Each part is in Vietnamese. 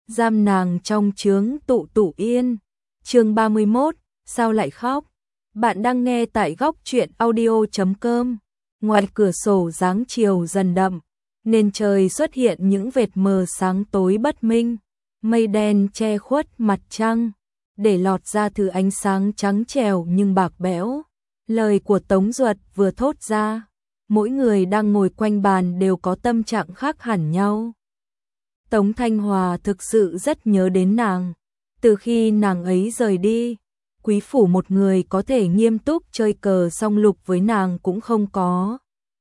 giam nàng trong chướng tụ tụ yên. Chương 31, sao lại khóc? Bạn đang nghe tại góc truyện audio.com. Ngoài cửa sổ dáng chiều dần đậm, nên trời xuất hiện những vệt mờ sáng tối bất minh, mây đen che khuất mặt trăng, để lọt ra thứ ánh sáng trắng trẻo nhưng bạc bẽo. Lời của Tống Duật vừa thốt ra, mỗi người đang ngồi quanh bàn đều có tâm trạng khác hẳn nhau. Tống Thanh Hòa thực sự rất nhớ đến nàng. Từ khi nàng ấy rời đi, quý phủ một người có thể nghiêm túc chơi cờ song lục với nàng cũng không có.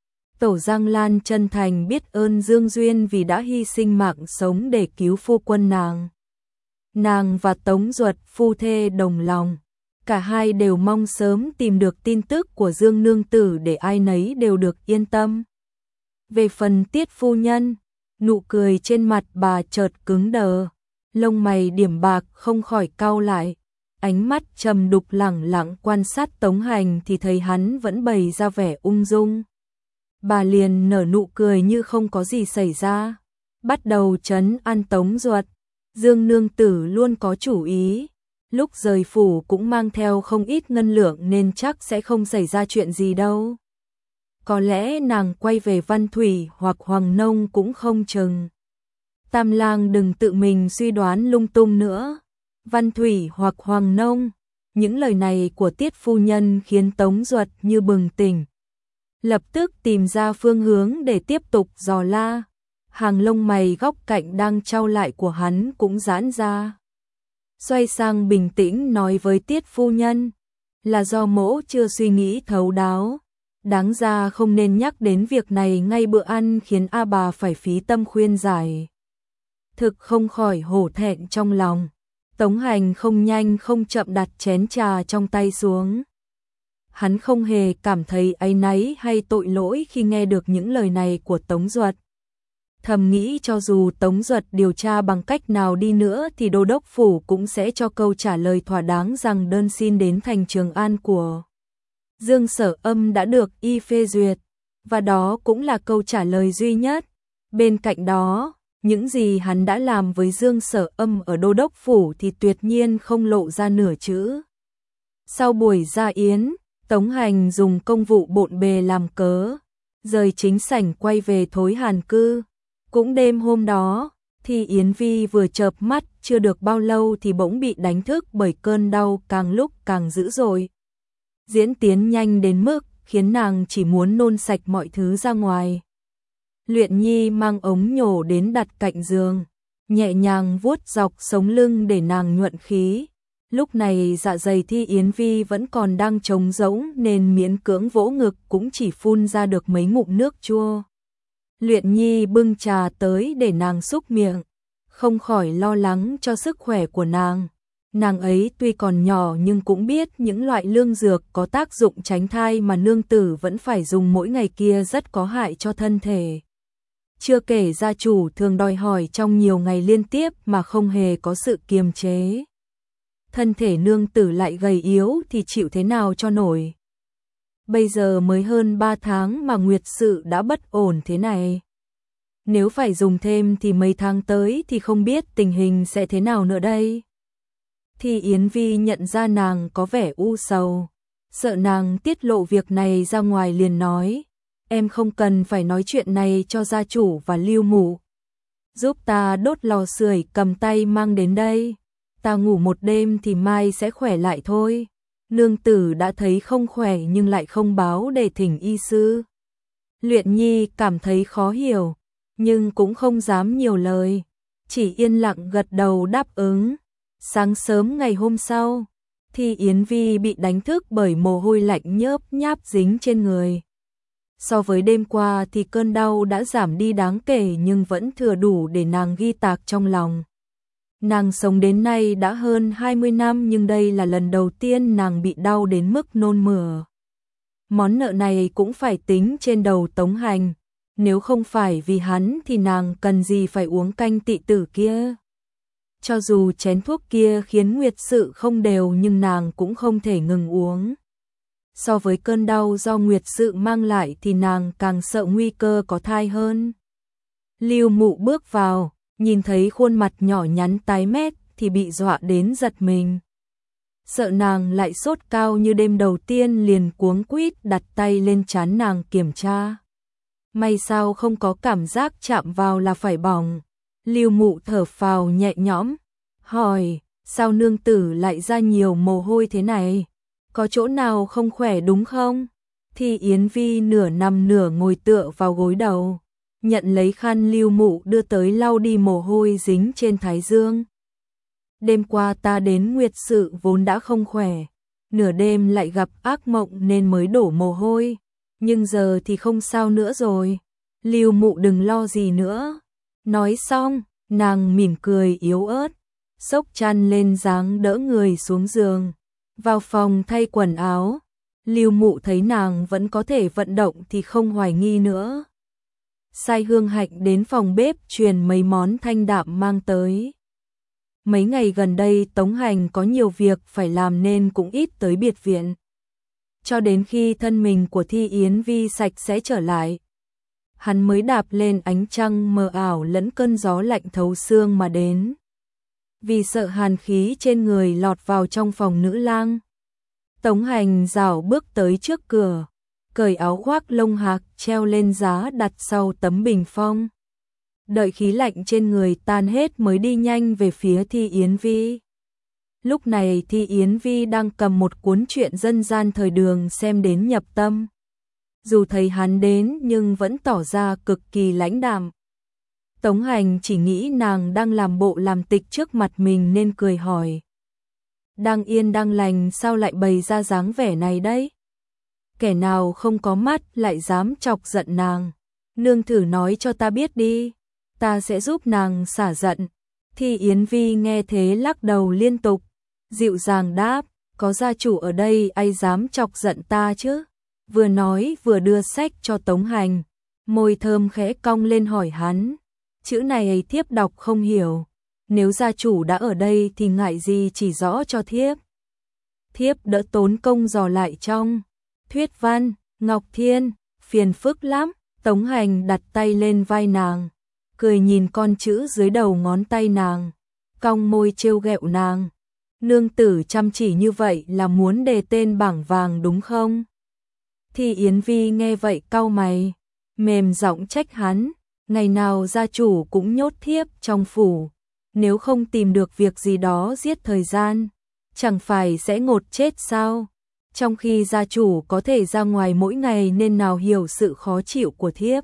Tổ Giang Lan chân thành biết ơn Dương Duyên vì đã hy sinh mạng sống để cứu phu quân nàng. Nàng và Tống Duật phu thê đồng lòng, cả hai đều mong sớm tìm được tin tức của Dương nương tử để ai nấy đều được yên tâm. Về phần Tiết phu nhân, nụ cười trên mặt bà chợt cứng đờ, lông mày điểm bạc không khỏi cau lại, ánh mắt trầm đục lẳng lặng quan sát Tống Hành thì thấy hắn vẫn bày ra vẻ ung dung. Bà liền nở nụ cười như không có gì xảy ra, bắt đầu trấn an Tống Duật. Dương nương tử luôn có chủ ý, lúc rời phủ cũng mang theo không ít ngân lượng nên chắc sẽ không xảy ra chuyện gì đâu. Có lẽ nàng quay về Văn Thủy hoặc Hoàng Nông cũng không chừng. Tam lang đừng tự mình suy đoán lung tung nữa. Văn Thủy hoặc Hoàng Nông, những lời này của Tiết phu nhân khiến Tống Duật như bừng tỉnh. Lập tức tìm ra phương hướng để tiếp tục dò la. Hàng lông mày góc cạnh đang trao lại của hắn cũng giãn ra. Xoay sang bình tĩnh nói với Tiết phu nhân, là do mỗ chưa suy nghĩ thấu đáo. Đáng ra không nên nhắc đến việc này ngay bữa ăn khiến A bà phải phí tâm khuyên giải. Thực không khỏi hổ thẹn trong lòng. Tống Hành không nhanh không chậm đặt chén trà trong tay xuống. Hắn không hề cảm thấy áy náy hay tội lỗi khi nghe được những lời này của Tống Duật. Thầm nghĩ cho dù Tống Duật điều tra bằng cách nào đi nữa thì đô đốc phủ cũng sẽ cho câu trả lời thỏa đáng rằng đơn xin đến thành Trường An của Dương Sở Âm đã được y phê duyệt, và đó cũng là câu trả lời duy nhất. Bên cạnh đó, những gì hắn đã làm với Dương Sở Âm ở đô đốc phủ thì tuyệt nhiên không lộ ra nửa chữ. Sau buổi ra yến, Tống Hành dùng công vụ bộn bề làm cớ, rời chính sảnh quay về Thối Hàn Cư. Cũng đêm hôm đó, thì Yến Vi vừa chợp mắt chưa được bao lâu thì bỗng bị đánh thức bởi cơn đau càng lúc càng dữ dội. Diễn tiến nhanh đến mức khiến nàng chỉ muốn nôn sạch mọi thứ ra ngoài. Luyện Nhi mang ống nhổ đến đặt cạnh giường, nhẹ nhàng vuốt dọc sống lưng để nàng nhuận khí. Lúc này dạ dày Thi Yến Vi vẫn còn đang trống rỗng nên miễn cưỡng vỗ ngực cũng chỉ phun ra được mấy ngụm nước chua. Luyện Nhi bưng trà tới để nàng xúc miệng, không khỏi lo lắng cho sức khỏe của nàng. Nàng ấy tuy còn nhỏ nhưng cũng biết những loại lương dược có tác dụng tránh thai mà nương tử vẫn phải dùng mỗi ngày kia rất có hại cho thân thể. Chưa kể gia chủ thường đòi hỏi trong nhiều ngày liên tiếp mà không hề có sự kiềm chế. Thân thể nương tử lại gầy yếu thì chịu thế nào cho nổi. Bây giờ mới hơn 3 tháng mà nguyệt sự đã bất ổn thế này. Nếu phải dùng thêm thì mấy tháng tới thì không biết tình hình sẽ thế nào nữa đây. Thì Yến Vi nhận ra nàng có vẻ u sầu, sợ nàng tiết lộ việc này ra ngoài liền nói, em không cần phải nói chuyện này cho gia chủ và Lưu Mụ. Giúp ta đốt lò sưởi cầm tay mang đến đây, ta ngủ một đêm thì mai sẽ khỏe lại thôi. Nương tử đã thấy không khỏe nhưng lại không báo để thỉnh y sư. Luyện Nhi cảm thấy khó hiểu, nhưng cũng không dám nhiều lời, chỉ yên lặng gật đầu đáp ứng. Sáng sớm ngày hôm sau, thì Yến Vi bị đánh thức bởi mồ hôi lạnh nhớp nháp dính trên người. So với đêm qua thì cơn đau đã giảm đi đáng kể nhưng vẫn thừa đủ để nàng ghi tạc trong lòng. Nàng sống đến nay đã hơn 20 năm nhưng đây là lần đầu tiên nàng bị đau đến mức nôn mửa. Món nợ này cũng phải tính trên đầu Tống Hành, nếu không phải vì hắn thì nàng cần gì phải uống canh tị tử kia. Cho dù chén thuốc kia khiến nguyệt sự không đều nhưng nàng cũng không thể ngừng uống. So với cơn đau do nguyệt sự mang lại thì nàng càng sợ nguy cơ có thai hơn. Lưu Mụ bước vào, nhìn thấy khuôn mặt nhỏ nhắn tái mét thì bị dọa đến giật mình. Sợ nàng lại sốt cao như đêm đầu tiên liền cuống quýt đặt tay lên trán nàng kiểm tra. May sao không có cảm giác chạm vào là phải bỏng. Lưu Mụ thở phào nhẹ nhõm, hỏi, sao nương tử lại ra nhiều mồ hôi thế này? Có chỗ nào không khỏe đúng không? Thì Yến Vi nửa nằm nửa ngồi tựa vào gối đầu, nhận lấy khăn Lưu Mụ đưa tới lau đi mồ hôi dính trên thái dương. Đêm qua ta đến nguyệt sự vốn đã không khỏe, nửa đêm lại gặp ác mộng nên mới đổ mồ hôi, nhưng giờ thì không sao nữa rồi. Lưu Mụ đừng lo gì nữa. Nói xong, nàng mỉm cười yếu ớt, xốc chăn lên dáng đỡ người xuống giường, vào phòng thay quần áo. Lưu Mụ thấy nàng vẫn có thể vận động thì không hoài nghi nữa. Sai Hương Hạnh đến phòng bếp truyền mấy món thanh đạm mang tới. Mấy ngày gần đây Tống Hành có nhiều việc phải làm nên cũng ít tới biệt viện. Cho đến khi thân mình của Thi Yến Vi sạch sẽ trở lại, hắn mới đạp lên ánh trăng mờ ảo lẫn cơn gió lạnh thấu xương mà đến. Vì sợ hàn khí trên người lọt vào trong phòng nữ lang, Tống Hành rảo bước tới trước cửa, cởi áo khoác lông hạc treo lên giá đặt sau tấm bình phong. Đợi khí lạnh trên người tan hết mới đi nhanh về phía Thi Yến Vi. Lúc này Thi Yến Vi đang cầm một cuốn truyện dân gian thời Đường xem đến nhập tâm. Dù thấy hắn đến nhưng vẫn tỏ ra cực kỳ lãnh đạm. Tống Hành chỉ nghĩ nàng đang làm bộ làm tịch trước mặt mình nên cười hỏi. Đang yên đang lành sao lại bày ra dáng vẻ này đấy? Kẻ nào không có mắt lại dám chọc giận nàng? Nương thử nói cho ta biết đi, ta sẽ giúp nàng xả giận. Thi Yến Vi nghe thế lắc đầu liên tục, dịu dàng đáp, có gia chủ ở đây ai dám chọc giận ta chứ? Vừa nói vừa đưa sách cho Tống Hành, môi thơm khẽ cong lên hỏi hắn, chữ này thiếp đọc không hiểu, nếu gia chủ đã ở đây thì ngại gì chỉ rõ cho thiếp. Thiếp đỡ tốn công dò lại trong thuyết văn, Ngọc Thiên, phiền phức lắm. Tống Hành đặt tay lên vai nàng, cười nhìn con chữ dưới đầu ngón tay nàng, cong môi trêu ghẹo nàng. Nương tử chăm chỉ như vậy là muốn đề tên bảng vàng đúng không? Thì Yến Vi nghe vậy cau mày, mềm giọng trách hắn, ngày nào gia chủ cũng nhốt thiếp trong phủ, nếu không tìm được việc gì đó giết thời gian, chẳng phải sẽ ngột chết sao? Trong khi gia chủ có thể ra ngoài mỗi ngày nên nào hiểu sự khó chịu của thiếp.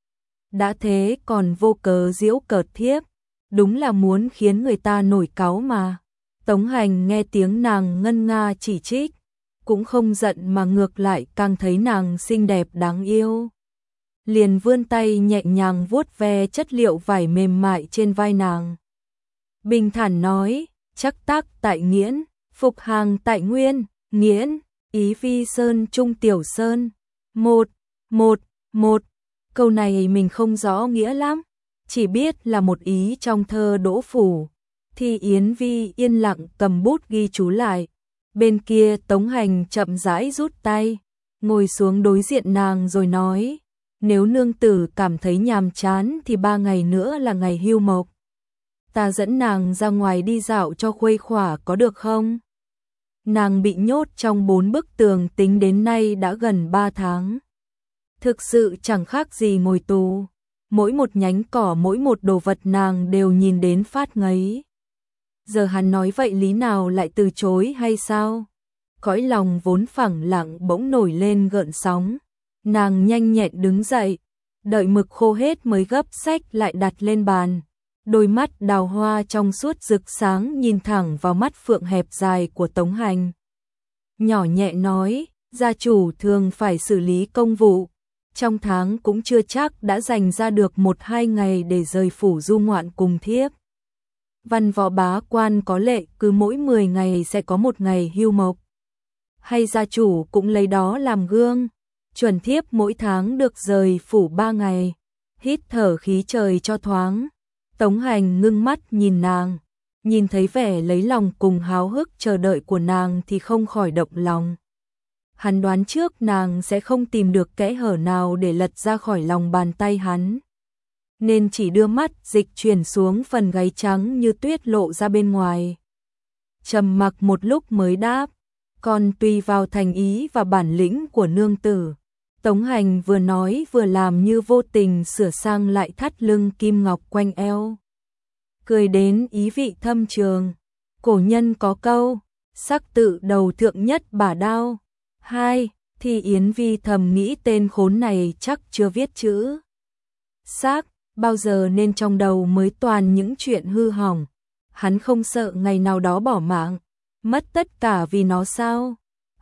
Đã thế còn vô cớ giễu cợt thiếp, đúng là muốn khiến người ta nổi cáu mà. Tống Hành nghe tiếng nàng ngân nga chỉ trích, cũng không giận mà ngược lại càng thấy nàng xinh đẹp đáng yêu. Liền vươn tay nhẹ nhàng vuốt ve chất liệu vải mềm mại trên vai nàng. Bình thản nói, chắc tác tại Nghiễn, phục hàng tại Nguyên, Nghiễn, ý Vi Sơn Trung Tiểu Sơn. Một. Câu này mình không rõ nghĩa lắm, chỉ biết là một ý trong thơ Đỗ Phủ. Thì Yến Vi yên lặng cầm bút ghi chú lại. Bên kia Tống Hành chậm rãi rút tay, ngồi xuống đối diện nàng rồi nói, nếu nương tử cảm thấy nhàm chán thì 3 ngày nữa là ngày hưu mộc. Ta dẫn nàng ra ngoài đi dạo cho khuây khỏa có được không? Nàng bị nhốt trong 4 bức tường tính đến nay đã gần 3 tháng. Thực sự chẳng khác gì ngồi tù, mỗi một nhánh cỏ mỗi một đồ vật nàng đều nhìn đến phát ngấy. Giờ hắn nói vậy lý nào lại từ chối hay sao? Cõi lòng vốn phẳng lặng bỗng nổi lên gợn sóng. Nàng nhanh nhẹn đứng dậy, đợi mực khô hết mới gấp sách lại đặt lên bàn. Đôi mắt đào hoa trong suốt rực sáng nhìn thẳng vào mắt phượng hẹp dài của Tống Hành. Nhỏ nhẹ nói, gia chủ thường phải xử lý công vụ, trong tháng cũng chưa chắc đã dành ra được 1-2 ngày để rời phủ du ngoạn cùng thiếp. Văn võ bá quan có lệ cứ mỗi 10 ngày sẽ có một ngày hưu mộc. Hay gia chủ cũng lấy đó làm gương, chuẩn thiếp mỗi tháng được rời phủ 3 ngày, hít thở khí trời cho thoáng. Tống Hành ngưng mắt nhìn nàng, nhìn thấy vẻ lấy lòng cùng háo hức chờ đợi của nàng thì không khỏi động lòng. Hắn đoán trước nàng sẽ không tìm được kẽ hở nào để lật ra khỏi lòng bàn tay hắn. nên chỉ đưa mắt dịch chuyển xuống phần gáy trắng như tuyết lộ ra bên ngoài. Trầm mặc một lúc mới đáp, còn tùy vào thành ý và bản lĩnh của nương tử. Tống Hành vừa nói vừa làm như vô tình sửa sang lại thắt lưng kim ngọc quanh eo. Cười đến ý vị thâm trường. Cổ nhân có câu, sắc tự đầu thượng nhất bả đao. Hai, thì Yến Vi thầm nghĩ tên khốn này chắc chưa viết chữ xác bao giờ nên trong đầu mới toàn những chuyện hư hỏng. Hắn không sợ ngày nào đó bỏ mạng, mất tất cả vì nó sao?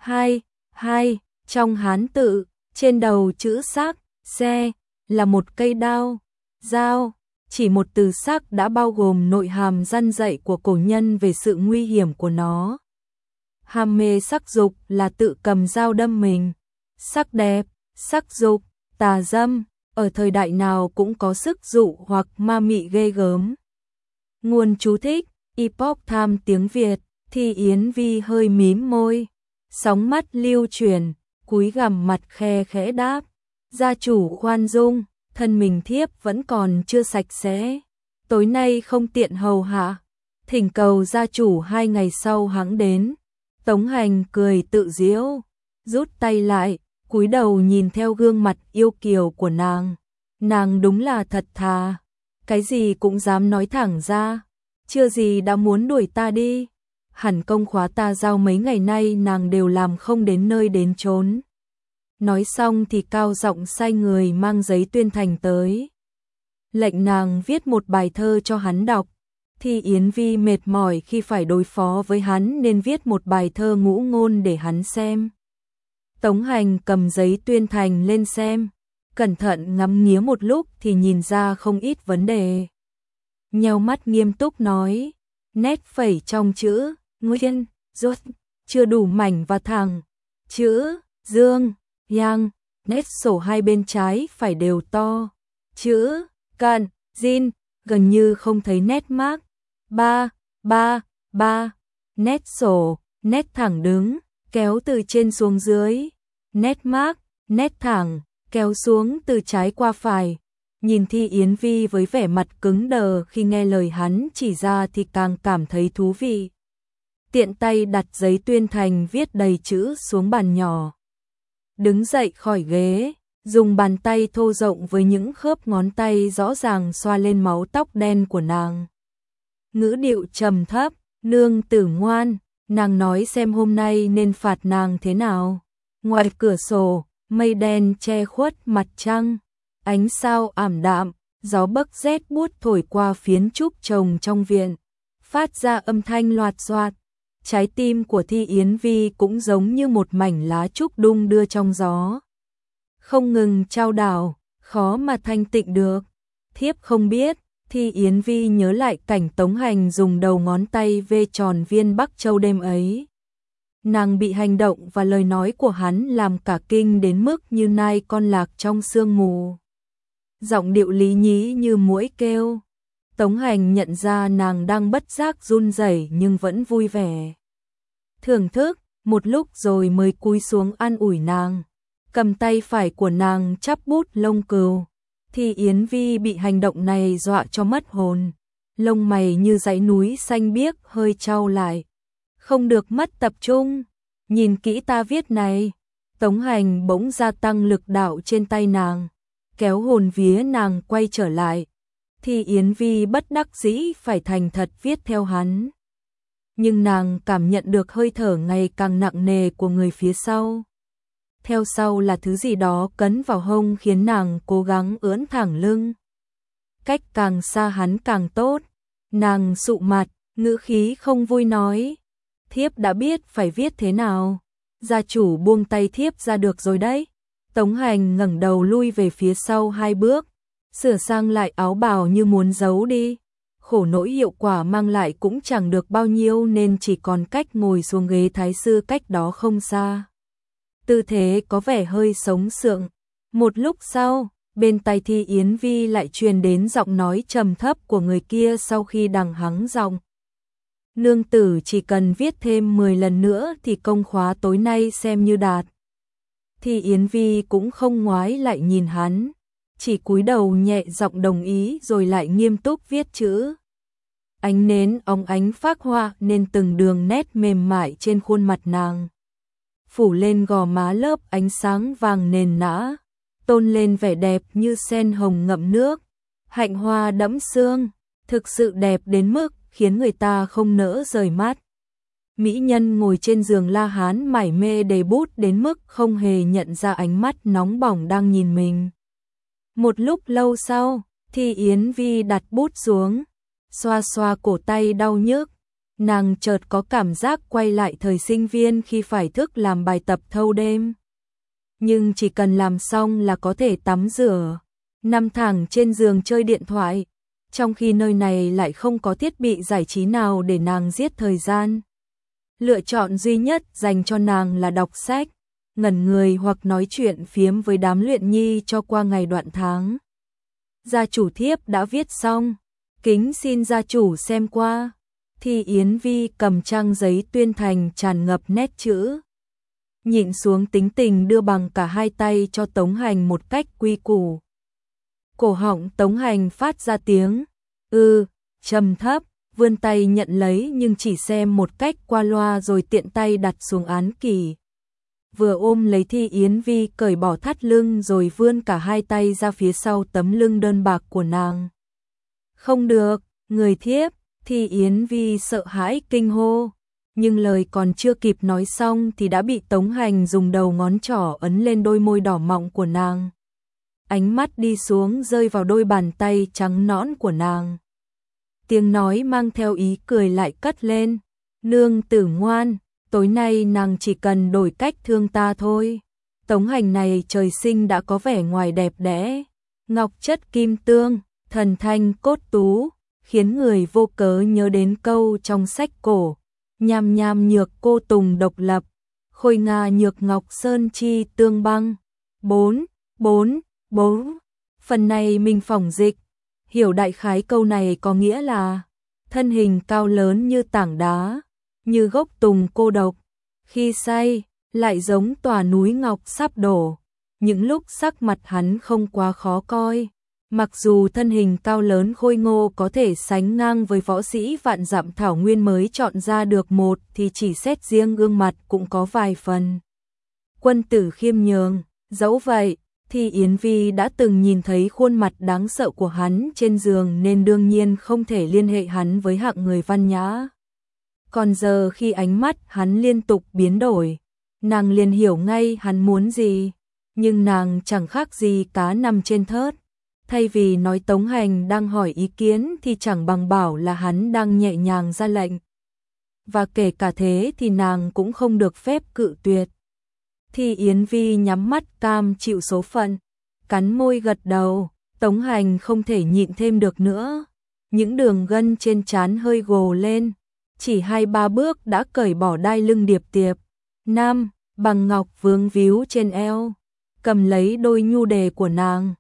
Hai, trong Hán tự, trên đầu chữ xác, xe, là một cây đao, dao. Chỉ một từ xác đã bao gồm nội hàm răn dạy của cổ nhân về sự nguy hiểm của nó. Ham mê sắc dục là tự cầm dao đâm mình. Sắc đẹp, sắc dục, tà dâm, ở thời đại nào cũng có sức dụ hoặc ma mị ghê gớm. Nguồn chú thích, Epoch Times tiếng Việt, thì Yến Vi hơi mím môi, sóng mắt lưu chuyển, cúi gằm mặt khe khẽ đáp. Gia chủ khoan dung, thân mình thiếp vẫn còn chưa sạch sẽ. Tối nay không tiện hầu hạ, thỉnh cầu gia chủ 2 ngày sau hẵng đến. Tống Hành cười tự giễu, rút tay lại, cúi đầu nhìn theo gương mặt yêu kiều của nàng. Nàng đúng là thật thà, cái gì cũng dám nói thẳng ra, chưa gì đã muốn đuổi ta đi. Hẳn công khóa ta giao mấy ngày nay nàng đều làm không đến nơi đến chốn. Nói xong thì cao giọng sai người mang giấy tuyên thành tới. Lệnh nàng viết một bài thơ cho hắn đọc. Thì Yến Vi mệt mỏi khi phải đối phó với hắn nên viết một bài thơ ngũ ngôn để hắn xem. Tống Hành cầm giấy tuyên thành lên xem, cẩn thận ngắm nghía một lúc thì nhìn ra không ít vấn đề. Nheo mắt nghiêm túc nói, nét phẩy trong chữ Nguyên, rốt, chưa đủ mảnh và thẳng. Chữ Dương, Yang, nét sổ hai bên trái phải đều to. Chữ Cận, Jin, gần như không thấy nét mác. Ba, nét sổ, nét thẳng đứng, kéo từ trên xuống dưới. Nét mác, nét thẳng, kéo xuống từ trái qua phải. Nhìn Thi Yến Vi với vẻ mặt cứng đờ khi nghe lời hắn chỉ ra thì càng cảm thấy thú vị. Tiện tay đặt giấy tuyên thành viết đầy chữ xuống bàn nhỏ. Đứng dậy khỏi ghế, dùng bàn tay thô rộng với những khớp ngón tay rõ ràng xoa lên máu tóc đen của nàng. Ngữ điệu trầm thấp, nương tử ngoan, nàng nói xem hôm nay nên phạt nàng thế nào. Ngoài cửa sổ, mây đen che khuất mặt trăng, ánh sao ảm đạm, gió bấc rét buốt thổi qua phiến trúc trồng trong viện, phát ra âm thanh loạt xoạt. Trái tim của Thi Yến Vi cũng giống như một mảnh lá trúc đung đưa trong gió, không ngừng chao đảo, khó mà thanh tịnh được. Thiếp không biết. Thi Yến Vi nhớ lại cảnh Tống Hành dùng đầu ngón tay vê tròn viên Bắc Châu đêm ấy. Nàng bị hành động và lời nói của hắn làm cả kinh đến mức như nai con lạc trong sương mù. Giọng điệu lý nhí như muỗi kêu. Tống Hành nhận ra nàng đang bất giác run rẩy nhưng vẫn vui vẻ. Thưởng thức, một lúc rồi mới cúi xuống an ủi nàng. Cầm tay phải của nàng chắp bút lông cừu. Thì Yến Vi bị hành động này dọa cho mất hồn. Lông mày như dãy núi xanh biếc hơi chau lại. Không được mất tập trung. Nhìn kỹ ta viết này. Tống Hành bỗng gia tăng lực đạo trên tay nàng, kéo hồn vía nàng quay trở lại. Thì Yến Vi bất đắc dĩ phải thành thật viết theo hắn. Nhưng nàng cảm nhận được hơi thở ngày càng nặng nề của người phía sau. Theo sau là thứ gì đó cấn vào hông khiến nàng cố gắng ưỡn thẳng lưng. Cách càng xa hắn càng tốt. Nàng sụ mặt, ngữ khí không vui nói. Thiếp đã biết phải viết thế nào. Gia chủ buông tay thiếp ra được rồi đấy. Tống Hành ngẩng đầu lui về phía sau 2 bước, sửa sang lại áo bào như muốn giấu đi. Khổ nỗi hiệu quả mang lại cũng chẳng được bao nhiêu nên chỉ còn cách ngồi xuống ghế thái sư cách đó không xa. Tư thế có vẻ hơi sống sượng. Một lúc sau, bên tai Thi Yến Vi lại truyền đến giọng nói trầm thấp của người kia sau khi đằng hắng giọng. Nương tử chỉ cần viết thêm 10 lần nữa thì công khóa tối nay xem như đạt. Thi Yến Vi cũng không ngoái lại nhìn hắn, chỉ cúi đầu nhẹ giọng đồng ý rồi lại nghiêm túc viết chữ. Ánh nến óng ánh phác họa nên từng đường nét mềm mại trên khuôn mặt nàng, phủ lên gò má lớp ánh sáng vàng nền nã, tôn lên vẻ đẹp như sen hồng ngậm nước, hạnh hoa đẫm sương, thực sự đẹp đến mức khiến người ta không nỡ rời mắt. Mỹ nhân ngồi trên giường La Hán mải mê đề bút đến mức không hề nhận ra ánh mắt nóng bỏng đang nhìn mình. Một lúc lâu sau, Thi Yến Vi đặt bút xuống, xoa xoa cổ tay đau nhức. Nàng chợt có cảm giác quay lại thời sinh viên khi phải thức làm bài tập thâu đêm. Nhưng chỉ cần làm xong là có thể tắm rửa, nằm thẳng trên giường chơi điện thoại, trong khi nơi này lại không có thiết bị giải trí nào để nàng giết thời gian. Lựa chọn duy nhất dành cho nàng là đọc sách, ngẩn người hoặc nói chuyện phiếm với đám luyện nhi cho qua ngày đoạn tháng. Gia chủ thiếp đã viết xong, kính xin gia chủ xem qua. Thi Yến Vi cầm trang giấy tuyên thành tràn ngập nét chữ. Nhịn xuống tính tình đưa bằng cả hai tay cho Tống Hành một cách quy củ. Cổ họng Tống Hành phát ra tiếng trầm thấp, vươn tay nhận lấy nhưng chỉ xem một cách qua loa rồi tiện tay đặt xuống án kỷ. Vừa ôm lấy Thi Yến Vi cởi bỏ thắt lưng rồi vươn cả hai tay ra phía sau tấm lưng đơn bạc của nàng. Không được, người thiếp, Thi Yến Vi sợ hãi kinh hô, nhưng lời còn chưa kịp nói xong thì đã bị Tống Hành dùng đầu ngón trỏ ấn lên đôi môi đỏ mọng của nàng. Ánh mắt đi xuống rơi vào đôi bàn tay trắng nõn của nàng. Tiếng nói mang theo ý cười lại cất lên, nương tử ngoan, tối nay nàng chỉ cần đổi cách thương ta thôi. Tống Hành này trời sinh đã có vẻ ngoài đẹp đẽ, ngọc chất kim tương, thần thanh cốt tú, khiến người vô cớ nhớ đến câu trong sách cổ, nham nham nhược cô tùng độc lập, khôi nga nhược ngọc sơn chi tương băng. 4. Phần này mình phỏng dịch, hiểu đại khái câu này có nghĩa là thân hình cao lớn như tảng đá, như gốc tùng cô độc, khi say lại giống tòa núi ngọc sắp đổ. Những lúc sắc mặt hắn không quá khó coi, mặc dù thân hình cao lớn khôi ngô có thể sánh ngang với võ sĩ vạn dặm thảo nguyên mới chọn ra được một thì chỉ xét riêng gương mặt cũng có vài phần quân tử khiêm nhường. Dẫu vậy, Thi Yến Vi đã từng nhìn thấy khuôn mặt đáng sợ của hắn trên giường nên đương nhiên không thể liên hệ hắn với hạng người văn nhã. Còn giờ khi ánh mắt hắn liên tục biến đổi, nàng liền hiểu ngay hắn muốn gì, nhưng nàng chẳng khác gì cá nằm trên thớt. Thay vì nói Tống Hành đang hỏi ý kiến thì chẳng bằng bảo là hắn đang nhẹ nhàng ra lệnh. Và kể cả thế thì nàng cũng không được phép cự tuyệt. Thi Yến Vi nhắm mắt cam chịu số phận, cắn môi gật đầu. Tống Hành không thể nhịn thêm được nữa. Những đường gân trên trán hơi gồ lên, chỉ 2-3 bước đã cởi bỏ đai lưng điệp tiệp. Nam, bằng ngọc vướng víu trên eo, cầm lấy đôi nhu đề của nàng.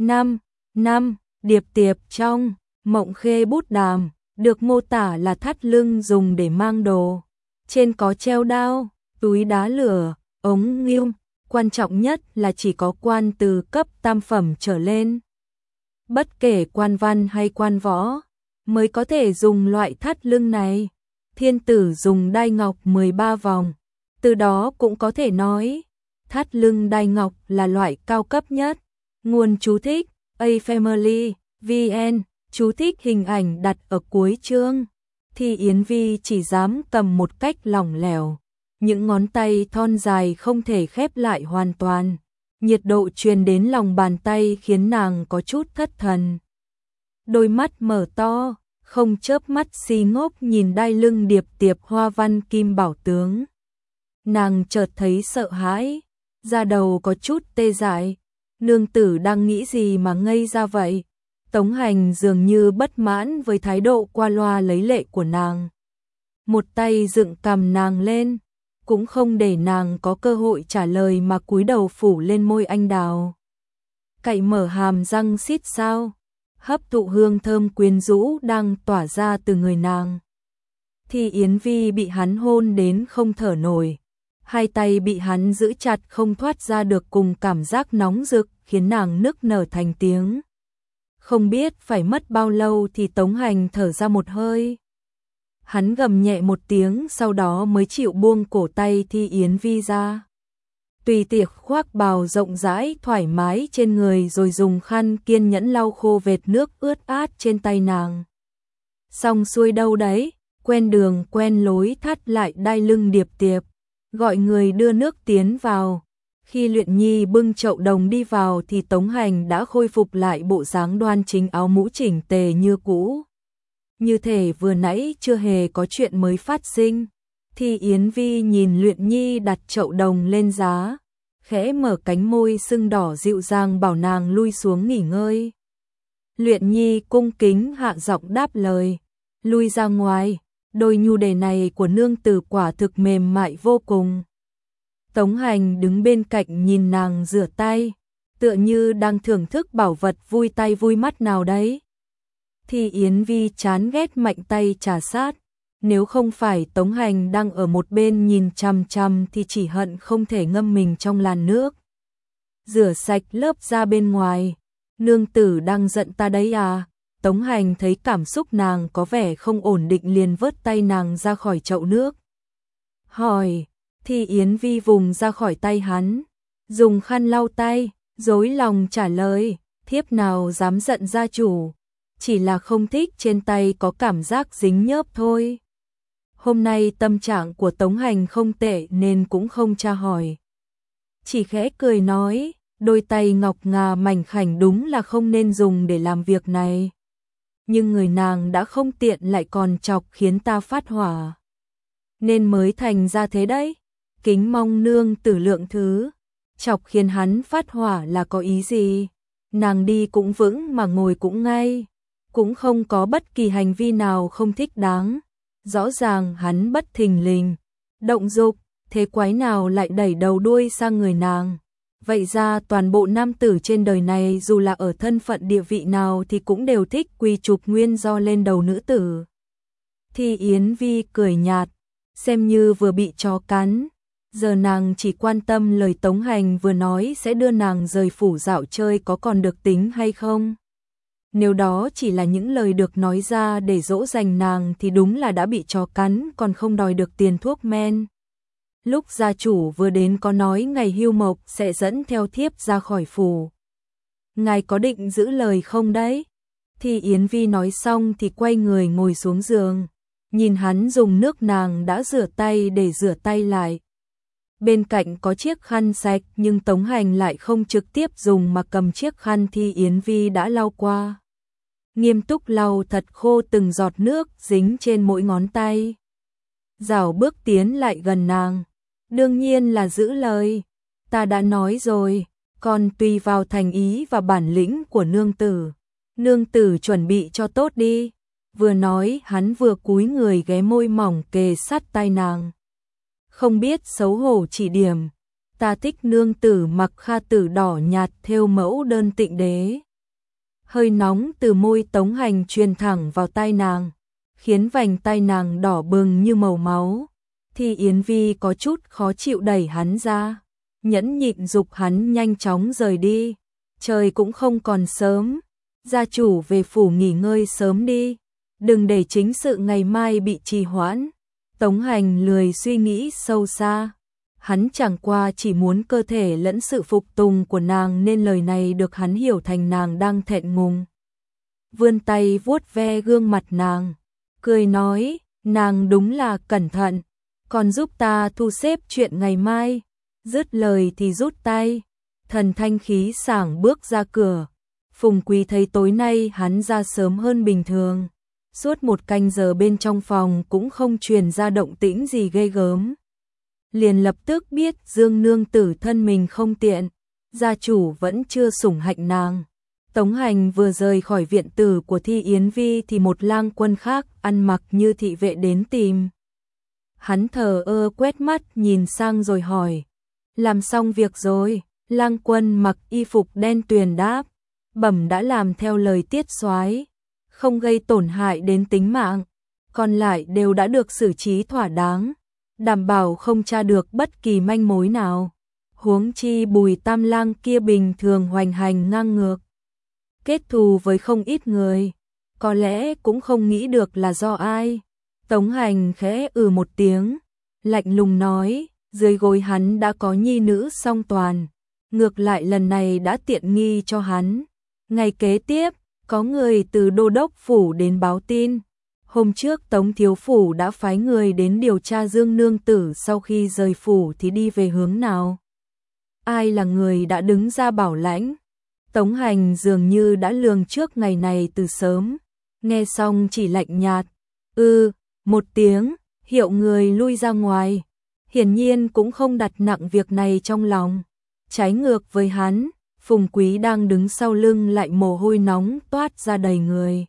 Năm, điệp tiệp trong Mộng Khê bút đàm, được mô tả là thắt lưng dùng để mang đồ. Trên có treo đao, túi đá lửa, ống nghiêng, quan trọng nhất là chỉ có quan từ cấp tam phẩm trở lên. Bất kể quan văn hay quan võ, mới có thể dùng loại thắt lưng này. Thiên tử dùng đai ngọc 13 vòng, từ đó cũng có thể nói, thắt lưng đai ngọc là loại cao cấp nhất. Nguồn chú thích A Family, VN, chú thích hình ảnh đặt ở cuối chương. Thi Yến Vi chỉ dám cầm một cách lỏng lẻo, những ngón tay thon dài không thể khép lại hoàn toàn. Nhiệt độ truyền đến lòng bàn tay khiến nàng có chút thất thần. Đôi mắt mở to, không chớp mắt si ngốc nhìn đai lưng điệp tiệp hoa văn kim bảo tướng. Nàng chợt thấy sợ hãi, da đầu có chút tê dại. Nương tử đang nghĩ gì mà ngây ra vậy? Tống Hành dường như bất mãn với thái độ qua loa lấy lệ của nàng. Một tay dựng cằm nàng lên, cũng không để nàng có cơ hội trả lời mà cúi đầu phủ lên môi anh đào. Cậy mở hàm răng xít sao, hấp thụ hương thơm quyến rũ đang tỏa ra từ người nàng. Thi Yến Vi bị hắn hôn đến không thở nổi, Hai tay bị hắn giữ chặt không thoát ra được cùng cảm giác nóng rực khiến nàng nức nở thành tiếng. Không biết phải mất bao lâu thì Tống Hành thở ra một hơi. Hắn gầm nhẹ một tiếng sau đó mới chịu buông cổ tay Thi Yến Vi ra. Tùy tiệc khoác bào rộng rãi thoải mái trên người rồi dùng khăn kiên nhẫn lau khô vệt nước ướt át trên tay nàng. Xong xuôi đâu đấy, quen đường quen lối thắt lại đai lưng điệp tiệp, gọi người đưa nước tiến vào. Khi Luyện Nhi bưng chậu đồng đi vào thì Tống Hành đã khôi phục lại bộ dáng đoan chính, áo mũ chỉnh tề như cũ. Như thể vừa nãy chưa hề có chuyện mới phát sinh. Thi Yến Vi nhìn Luyện Nhi đặt chậu đồng lên giá, khẽ mở cánh môi sưng đỏ dịu dàng bảo nàng lui xuống nghỉ ngơi. Luyện Nhi cung kính hạ giọng đáp lời, lui ra ngoài, đôi nhu đề này của nương tử quả thực mềm mại vô cùng. Tống Hành đứng bên cạnh nhìn nàng rửa tay, tựa như đang thưởng thức bảo vật vui tay vui mắt nào đấy. Thi Yến Vi chán ghét mạnh tay trà sát, nếu không phải Tống Hành đang ở một bên nhìn chằm chằm thì chỉ hận không thể ngâm mình trong làn nước. Rửa sạch lớp da bên ngoài, nương tử đang giận ta đấy à? Tống Hành thấy cảm xúc nàng có vẻ không ổn định liền vớt tay nàng ra khỏi chậu nước. Hỏi, Thi Yến Vi vùng ra khỏi tay hắn, dùng khăn lau tay, dối lòng trả lời, thiếp nào dám giận gia chủ, chỉ là không thích trên tay có cảm giác dính nhớp thôi. Hôm nay tâm trạng của Tống Hành không tệ nên cũng không tra hỏi. Chỉ khẽ cười nói, đôi tay ngọc ngà mảnh khảnh đúng là không nên dùng để làm việc này. Nhưng người nàng đã không tiện lại còn chọc khiến ta phát hỏa. Nên mới thành ra thế đấy. Kính mong nương tử lượng thứ. Chọc khiến hắn phát hỏa là có ý gì? Nàng đi cũng vững mà ngồi cũng ngay. Cũng không có bất kỳ hành vi nào không thích đáng. Rõ ràng hắn bất thình lình, động dục, thế quái nào lại đẩy đầu đuôi sang người nàng. Vậy ra toàn bộ nam tử trên đời này dù là ở thân phận địa vị nào thì cũng đều thích quy chụp nguyên do lên đầu nữ tử. Thi Yến Vi cười nhạt, xem như vừa bị chó cắn. Giờ nàng chỉ quan tâm lời Tống Hành vừa nói sẽ đưa nàng rời phủ dạo chơi có còn được tính hay không. Nếu đó chỉ là những lời được nói ra để dỗ dành nàng thì đúng là đã bị chó cắn còn không đòi được tiền thuốc men. Lúc gia chủ vừa đến có nói ngày hưu mộc sẽ dẫn theo thiếp ra khỏi phủ. Ngài có định giữ lời không đấy? Thì Yến Vi nói xong thì quay người ngồi xuống giường, nhìn hắn dùng nước nàng đã rửa tay để rửa tay lại. Bên cạnh có chiếc khăn sạch nhưng Tống Hành lại không trực tiếp dùng mà cầm chiếc khăn Thi Yến Vi đã lau qua. Nghiêm túc lau thật khô từng giọt nước dính trên mỗi ngón tay. Rảo bước tiến lại gần nàng. Đương nhiên là giữ lời. Ta đã nói rồi, còn tùy vào thành ý và bản lĩnh của nương tử. Nương tử chuẩn bị cho tốt đi. Vừa nói hắn vừa cúi người ghé môi mỏng kề sát tai nàng. Không biết xấu hổ chỉ điểm. Ta thích nương tử mặc kha tử đỏ nhạt thêu mẫu đơn tịnh đế. Hơi nóng từ môi Tống Hành truyền thẳng vào tai nàng, khiến vành tai nàng đỏ bừng như màu máu. Thì Yến Vi có chút khó chịu đẩy hắn ra, nhẫn nhịn giục hắn nhanh chóng rời đi. Trời cũng không còn sớm, gia chủ về phủ nghỉ ngơi sớm đi, đừng để chính sự ngày mai bị trì hoãn. Tống Hành lười suy nghĩ sâu xa, hắn chẳng qua chỉ muốn cơ thể lẫn sự phục tùng của nàng nên lời này được hắn hiểu thành nàng đang thẹn ngùng. Vươn tay vuốt ve gương mặt nàng, cười nói, nàng đúng là cẩn thận, còn giúp ta thu xếp chuyện ngày mai. Dứt lời thì rút tay, thần thanh khí sảng bước ra cửa. Phùng Quý thấy tối nay hắn ra sớm hơn bình thường. Suốt một canh giờ bên trong phòng cũng không truyền ra động tĩnh gì ghê gớm. Liền lập tức biết Dương nương tử thân mình không tiện, gia chủ vẫn chưa sủng hạnh nàng. Tống Hành vừa rời khỏi viện tử của Thi Yến Vi thì một lang quân khác ăn mặc như thị vệ đến tìm. Hắn thờ ơ quét mắt nhìn sang rồi hỏi, làm xong việc rồi? Lang quân mặc y phục đen tuyền đáp, bẩm đã làm theo lời tiết soái, không gây tổn hại đến tính mạng, còn lại đều đã được xử trí thỏa đáng. đảm bảo không tra được bất kỳ manh mối nào. Huống chi Bùi Tam Lang kia bình thường hoành hành ngang ngược, kết thù với không ít người, có lẽ cũng không nghĩ được là do ai. Tống Hành khẽ một tiếng, lạnh lùng nói, dưới gối hắn đã có nhi nữ song toàn, ngược lại lần này đã tiện nghi cho hắn. Ngày kế tiếp, có người từ đô đốc phủ đến báo tin. Hôm trước Tống thiếu phủ đã phái người đến điều tra Dương nương tử sau khi rời phủ thì đi về hướng nào. Ai là người đã đứng ra bảo lãnh? Tống Hành dường như đã lường trước ngày này từ sớm, nghe xong chỉ lạnh nhạt, một tiếng, hiệu người lui ra ngoài. Hiển nhiên cũng không đặt nặng việc này trong lòng. Trái ngược với hắn, Phùng Quý đang đứng sau lưng lại mồ hôi nóng toát ra đầy người.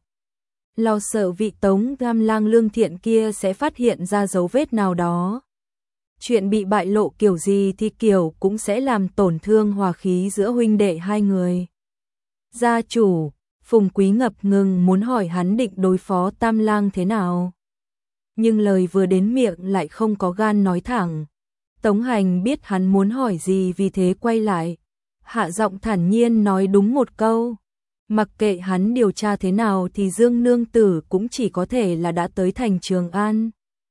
Lo sợ vị Tống Tam Lang lương thiện kia sẽ phát hiện ra dấu vết nào đó. Chuyện bị bại lộ kiểu gì thì kiểu cũng sẽ làm tổn thương hòa khí giữa huynh đệ hai người. Gia chủ, Phùng Quý ngập ngừng muốn hỏi hắn định đối phó Tam Lang thế nào. Nhưng lời vừa đến miệng lại không có gan nói thẳng. Tống Hành biết hắn muốn hỏi gì vì thế quay lại. Hạ giọng thản nhiên nói đúng một câu. Mặc kệ hắn điều tra thế nào thì Dương nương tử cũng chỉ có thể là đã tới thành Trường An.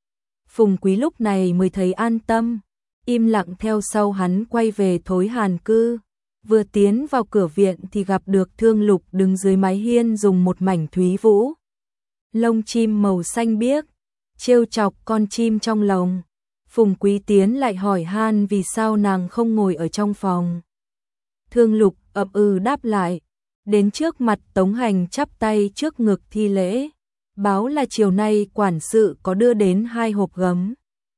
Phùng Quý lúc này mới thấy an tâm, im lặng theo sau hắn quay về Thối Hàn cư. Vừa tiến vào cửa viện thì gặp được Thương Lục đứng dưới mái hiên dùng một mảnh thúy vũ lông chim màu xanh biếc trêu chọc con chim trong lồng. Phùng Quý tiến lại hỏi han vì sao nàng không ngồi ở trong phòng. Thương Lục đáp lại, đến trước mặt Tống Hành chắp tay trước ngực thi lễ, báo là chiều nay quản sự có đưa đến 2 hộp gấm.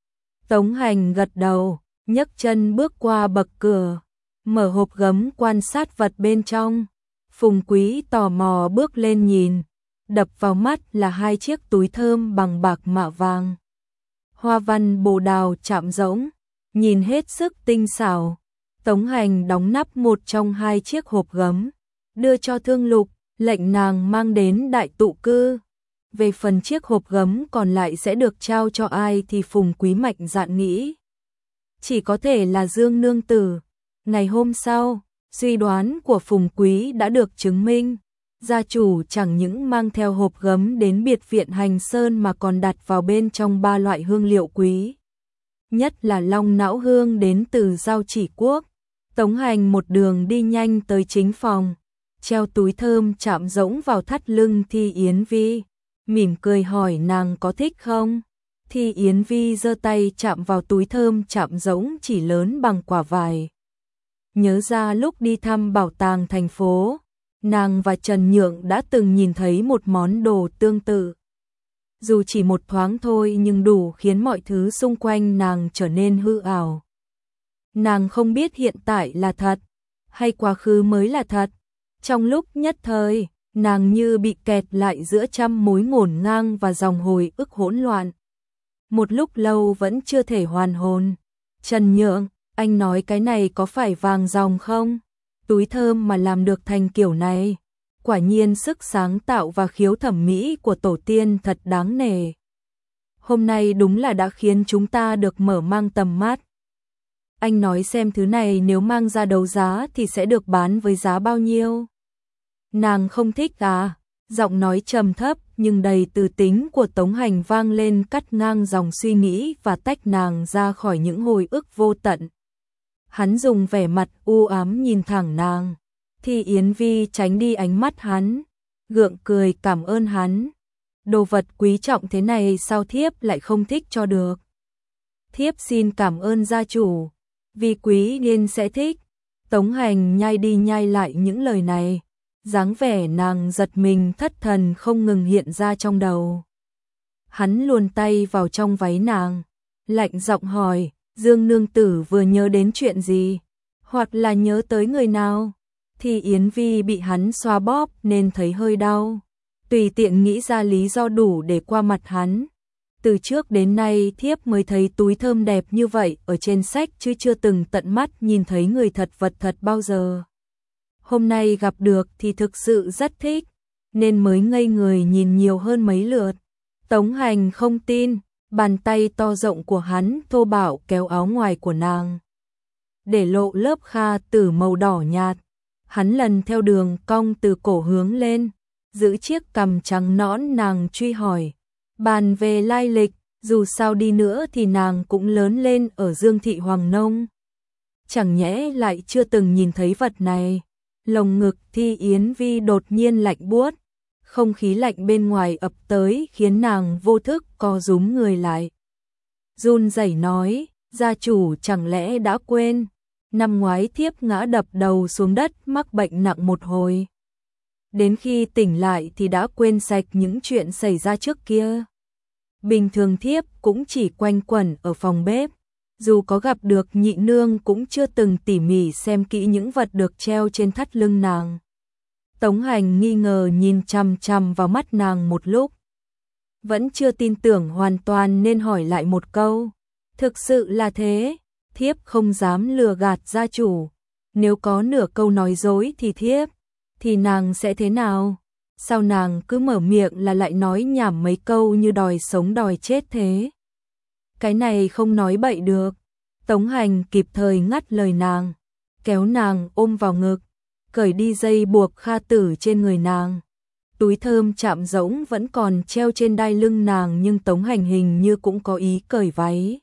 Tống Hành gật đầu, nhấc chân bước qua bậc cửa, mở hộp gấm quan sát vật bên trong. Phùng Quý tò mò bước lên nhìn, đập vào mắt là 2 chiếc túi thơm bằng bạc mạ vàng. Hoa văn bồ đào chạm rỗng, nhìn hết sức tinh xảo. Tống Hành đóng nắp một trong 2 chiếc hộp gấm, đưa cho Thương Lục, lệnh nàng mang đến đại tụ cư. Về phần chiếc hộp gấm còn lại sẽ được trao cho ai thì Phùng Quý mạnh dạn nghĩ. Chỉ có thể là Dương nương tử. Ngày hôm sau, suy đoán của Phùng Quý đã được chứng minh. Gia chủ chẳng những mang theo hộp gấm đến biệt viện Hành Sơn mà còn đặt vào bên trong 3 loại hương liệu quý. Nhất là long não hương đến từ Giao Chỉ Quốc. Tống Hành một đường đi nhanh tới chính phòng, treo túi thơm chạm rỗng vào thắt lưng Thi Yến Vi, mỉm cười hỏi nàng có thích không. Thi Yến Vi giơ tay chạm vào túi thơm chạm rỗng chỉ lớn bằng quả vải. Nhớ ra lúc đi thăm bảo tàng thành phố, nàng và Trần Nhượng đã từng nhìn thấy một món đồ tương tự. Dù chỉ một thoáng thôi nhưng đủ khiến mọi thứ xung quanh nàng trở nên hư ảo. Nàng không biết hiện tại là thật, hay quá khứ mới là thật. Trong lúc nhất thời, nàng như bị kẹt lại giữa trăm mối ngổn ngang và dòng hồi ức hỗn loạn. Một lúc lâu vẫn chưa thể hoàn hồn. Trần Nhượng, anh nói cái này có phải vàng ròng không? Túi thơm mà làm được thành kiểu này. Quả nhiên sức sáng tạo và khiếu thẩm mỹ của tổ tiên thật đáng nể. Hôm nay đúng là đã khiến chúng ta được mở mang tầm mắt. Anh nói xem thứ này nếu mang ra đấu giá thì sẽ được bán với giá bao nhiêu? Nàng không thích à? Giọng nói trầm thấp nhưng đầy từ tính của Tống Hành vang lên cắt ngang dòng suy nghĩ và tách nàng ra khỏi những hồi ức vô tận. Hắn dùng vẻ mặt u ám nhìn thẳng nàng. Thì Yến Vi tránh đi ánh mắt hắn, gượng cười cảm ơn hắn. Đồ vật quý trọng thế này sao thiếp lại không thích cho được? Thiếp xin cảm ơn gia chủ, vì quý nên sẽ thích. Tống Hành nhai đi nhai lại những lời này, dáng vẻ nàng giật mình thất thần không ngừng hiện ra trong đầu. Hắn luồn tay vào trong váy nàng, lạnh giọng hỏi, Dương nương tử vừa nhớ đến chuyện gì? Hoặc là nhớ tới người nào? Thì Yến Vi bị hắn xoa bóp nên thấy hơi đau. Tùy tiện nghĩ ra lý do đủ để qua mặt hắn. Từ trước đến nay thiếp mới thấy túi thơm đẹp như vậy ở trên sách chứ chưa từng tận mắt nhìn thấy người thật vật thật bao giờ. Hôm nay gặp được thì thực sự rất thích, nên mới ngây người nhìn nhiều hơn mấy lượt. Tống Hành không tin, Bàn tay to rộng của hắn thô bạo kéo áo ngoài của nàng, để lộ lớp kha tử màu đỏ nhạt. Hắn lần theo đường cong từ cổ hướng lên, giữ chiếc cằm trắng nõn nàng truy hỏi. Bàn về lai lịch, dù sao đi nữa thì nàng cũng lớn lên ở Dương Thị Hoàng Nông. Chẳng nhẽ lại chưa từng nhìn thấy vật này. Lồng ngực Thi Yến Vi đột nhiên lạnh buốt, không khí lạnh bên ngoài ập tới khiến nàng vô thức co rúm người lại. Run rẩy nói, gia chủ chẳng lẽ đã quên, năm ngoái thiếp ngã đập đầu xuống đất mắc bệnh nặng một hồi. Đến khi tỉnh lại thì đã quên sạch những chuyện xảy ra trước kia. Bình thường thiếp cũng chỉ quanh quẩn ở phòng bếp, dù có gặp được nhị nương cũng chưa từng tỉ mỉ xem kỹ những vật được treo trên thắt lưng nàng. Tống Hành nghi ngờ nhìn chằm chằm vào mắt nàng một lúc, vẫn chưa tin tưởng hoàn toàn nên hỏi lại một câu. Thực sự là thế, thiếp không dám lừa gạt gia chủ. Nếu có nửa câu nói dối thì nàng sẽ thế nào? Sao nàng cứ mở miệng là lại nói nhảm mấy câu như đòi sống đòi chết thế? Cái này không nói bậy được. Tống Hành kịp thời ngắt lời nàng, kéo nàng ôm vào ngực, cởi đi dây buộc kha tử trên người nàng. Túi thơm chạm rỗng vẫn còn treo trên đai lưng nàng, nhưng Tống Hành hình như cũng có ý cởi váy.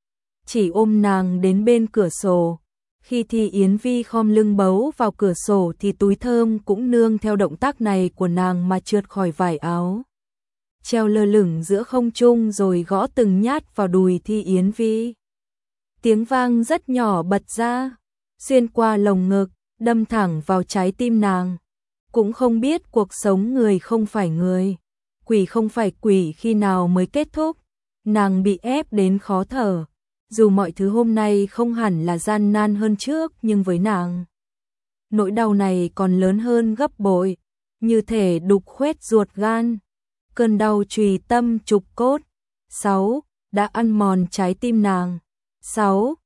Chỉ ôm nàng đến bên cửa sổ. Khi Thi Yến Vi khom lưng bấu vào cửa sổ thì túi thơm cũng nương theo động tác này của nàng mà trượt khỏi vải áo, treo lơ lửng giữa không trung rồi gõ từng nhát vào đùi Thi Yến Vi. Tiếng vang rất nhỏ bật ra, xuyên qua lồng ngực, đâm thẳng vào trái tim nàng. Cũng không biết cuộc sống người không phải người, quỷ không phải quỷ khi nào mới kết thúc. Nàng bị ép đến khó thở. Dù mọi thứ hôm nay không hẳn là gian nan hơn trước, nhưng với nàng, nỗi đau này còn lớn hơn gấp bội, như thể đục khoét ruột gan. Cơn đau chùy tâm trục cốt. 6. Đã ăn mòn trái tim nàng. 6.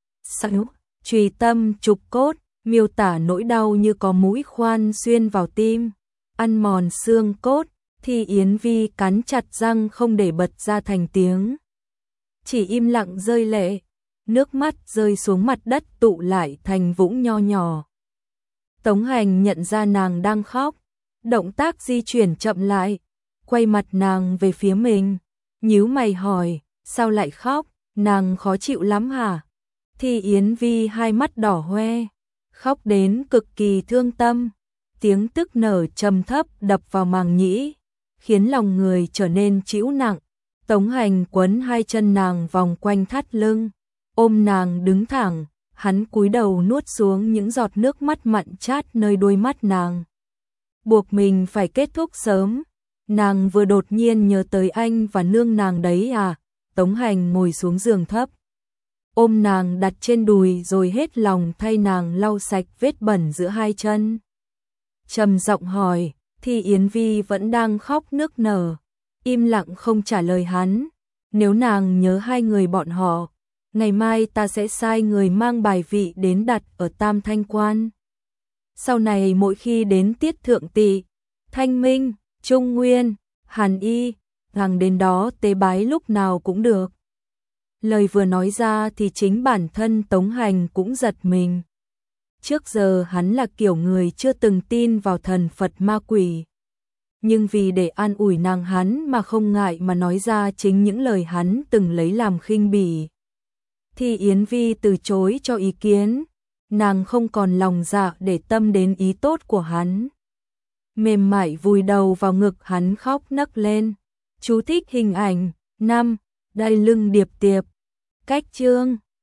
Chùy tâm trục cốt, miêu tả nỗi đau như có mũi khoan xuyên vào tim, ăn mòn xương cốt. Thi Yến Vi cắn chặt răng không để bật ra thành tiếng, chỉ im lặng rơi lệ. Nước mắt rơi xuống mặt đất tụ lại thành vũng nho nhỏ. Tống Hành nhận ra nàng đang khóc, động tác di chuyển chậm lại, quay mặt nàng về phía mình, nhíu mày hỏi, sao lại khóc, nàng khó chịu lắm hả? Thi Yến Vi hai mắt đỏ hoe, khóc đến cực kỳ thương tâm, tiếng tức nở trầm thấp đập vào màng nhĩ, khiến lòng người trở nên trĩu nặng. Tống Hành quấn hai chân nàng vòng quanh thắt lưng, ôm nàng đứng thẳng, hắn cúi đầu nuốt xuống những giọt nước mắt mặn chát nơi đôi mắt nàng. Buộc mình phải kết thúc sớm, nàng vừa đột nhiên nhớ tới anh và nương nàng đấy à. Tống Hành ngồi xuống giường thấp, ôm nàng đặt trên đùi rồi hết lòng thay nàng lau sạch vết bẩn giữa hai chân. Trầm giọng hỏi, Thi Yến Vi vẫn đang khóc nức nở, im lặng không trả lời hắn. Nếu nàng nhớ hai người bọn họ, ngày mai ta sẽ sai người mang bài vị đến đặt ở Tam Thanh Quan. Sau này mỗi khi đến tiết thượng tỵ, Thanh Minh, Trung Nguyên, Hàn Y, nàng đến đó tế bái lúc nào cũng được. Lời vừa nói ra thì chính bản thân Tống Hành cũng giật mình. Trước giờ hắn là kiểu người chưa từng tin vào thần Phật ma quỷ. Nhưng vì để an ủi nàng hắn mà không ngại mà nói ra chính những lời hắn từng lấy làm khinh bỉ. Thi Yến Vi từ chối cho ý kiến, nàng không còn lòng dạ để tâm đến ý tốt của hắn. Mềm mại vùi đầu vào ngực hắn khóc nấc lên. Chú thích hình ảnh. 5. Đai lưng điệp tiệp. Cách chương